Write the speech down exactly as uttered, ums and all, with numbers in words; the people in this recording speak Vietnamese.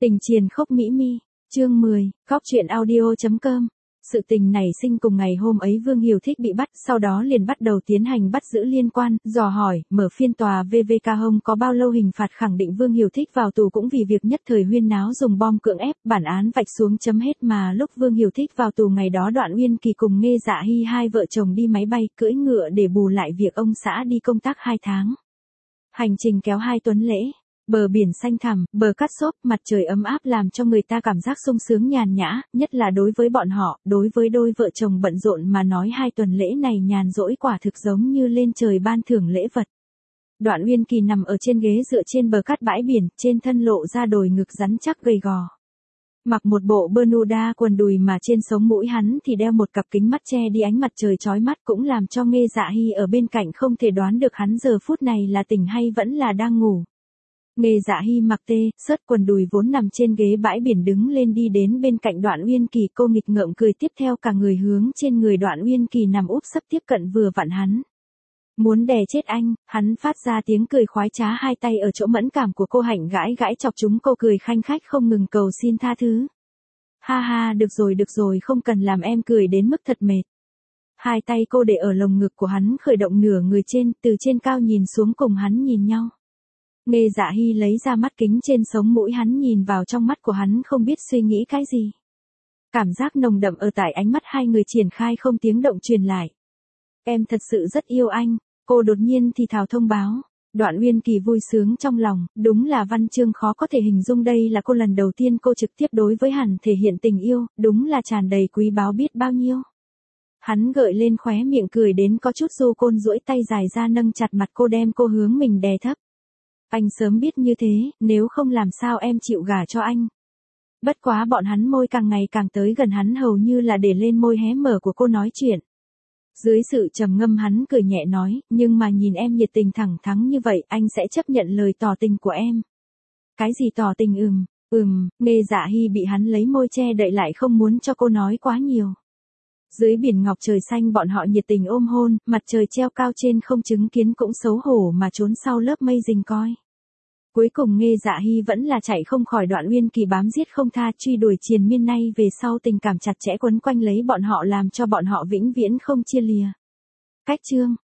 Tình triền khốc mỹ mi, chương mười, cóc truyện audio chấm com. Sự tình nảy sinh cùng ngày hôm ấy Vương Hiểu Thích bị bắt, sau đó liền bắt đầu tiến hành bắt giữ liên quan, dò hỏi, mở phiên tòa vê vê ca Hông có bao lâu hình phạt khẳng định Vương Hiểu Thích vào tù cũng vì việc nhất thời huyên náo dùng bom cưỡng ép, bản án vạch xuống chấm hết mà lúc Vương Hiểu Thích vào tù ngày đó Đoạn Uyên Kỳ cùng Nghê Dạ Hy hai vợ chồng đi máy bay, cưỡi ngựa để bù lại việc ông xã đi công tác hai tháng. Hành trình kéo hai tuần lễ. Bờ biển xanh thẳm, bờ cát xốp, mặt trời ấm áp làm cho người ta cảm giác sung sướng nhàn nhã, nhất là đối với bọn họ, đối với đôi vợ chồng bận rộn mà nói hai tuần lễ này nhàn rỗi quả thực giống như lên trời ban thưởng lễ vật. Đoạn Uyên Kỳ nằm ở trên ghế dựa trên bờ cát bãi biển, trên thân lộ ra đồi ngực rắn chắc gầy gò. Mặc một bộ Bermuda quần đùi mà trên sống mũi hắn thì đeo một cặp kính mắt che đi ánh mặt trời chói mắt cũng làm cho Nghê Dạ Hy ở bên cạnh không thể đoán được hắn giờ phút này là tỉnh hay vẫn là đang ngủ. Nghê Dạ Hy mặc tê, sớt quần đùi vốn nằm trên ghế bãi biển đứng lên đi đến bên cạnh Đoạn Uyên Kỳ, cô nghịch ngợm cười tiếp theo cả người hướng trên người Đoạn Uyên Kỳ nằm úp sấp tiếp cận vừa vặn hắn. Muốn đè chết anh, hắn phát ra tiếng cười khoái trá, hai tay ở chỗ mẫn cảm của cô hạnh gãi gãi chọc chúng cô cười khanh khách không ngừng cầu xin tha thứ. Ha ha, được rồi được rồi, không cần làm em cười đến mức thật mệt. Hai tay cô để ở lồng ngực của hắn khởi động nửa người trên, từ trên cao nhìn xuống cùng hắn nhìn nhau. Nghê Dạ Hy lấy ra mắt kính trên sống mũi hắn nhìn vào trong mắt của hắn không biết suy nghĩ cái gì. Cảm giác nồng đậm ở tại ánh mắt hai người triển khai không tiếng động truyền lại. Em thật sự rất yêu anh, cô đột nhiên thì thào thông báo. Đoạn Uyên Kỳ vui sướng trong lòng, đúng là văn chương khó có thể hình dung, đây là cô lần đầu tiên cô trực tiếp đối với hắn thể hiện tình yêu, đúng là tràn đầy quý báu biết bao nhiêu. Hắn gợi lên khóe miệng cười đến có chút du côn, duỗi tay dài ra nâng chặt mặt cô đem cô hướng mình đè thấp. Anh sớm biết như thế, nếu không làm sao em chịu gả cho anh. Bất quá bọn hắn môi càng ngày càng tới gần hắn hầu như là để lên môi hé mở của cô nói chuyện. Dưới sự trầm ngâm hắn cười nhẹ nói, nhưng mà nhìn em nhiệt tình thẳng thắn như vậy, anh sẽ chấp nhận lời tỏ tình của em. Cái gì tỏ tình? Ừm, ừm, Nghê Dạ Hy bị hắn lấy môi che đậy lại không muốn cho cô nói quá nhiều. Dưới biển ngọc trời xanh bọn họ nhiệt tình ôm hôn, mặt trời treo cao trên không chứng kiến cũng xấu hổ mà trốn sau lớp mây rình coi. Cuối cùng Nghê Dạ Hy vẫn là chạy không khỏi Đoạn Uyên Kỳ bám giết không tha, truy đuổi triền miên, nay về sau tình cảm chặt chẽ quấn quanh lấy bọn họ làm cho bọn họ vĩnh viễn không chia lìa. Cách chương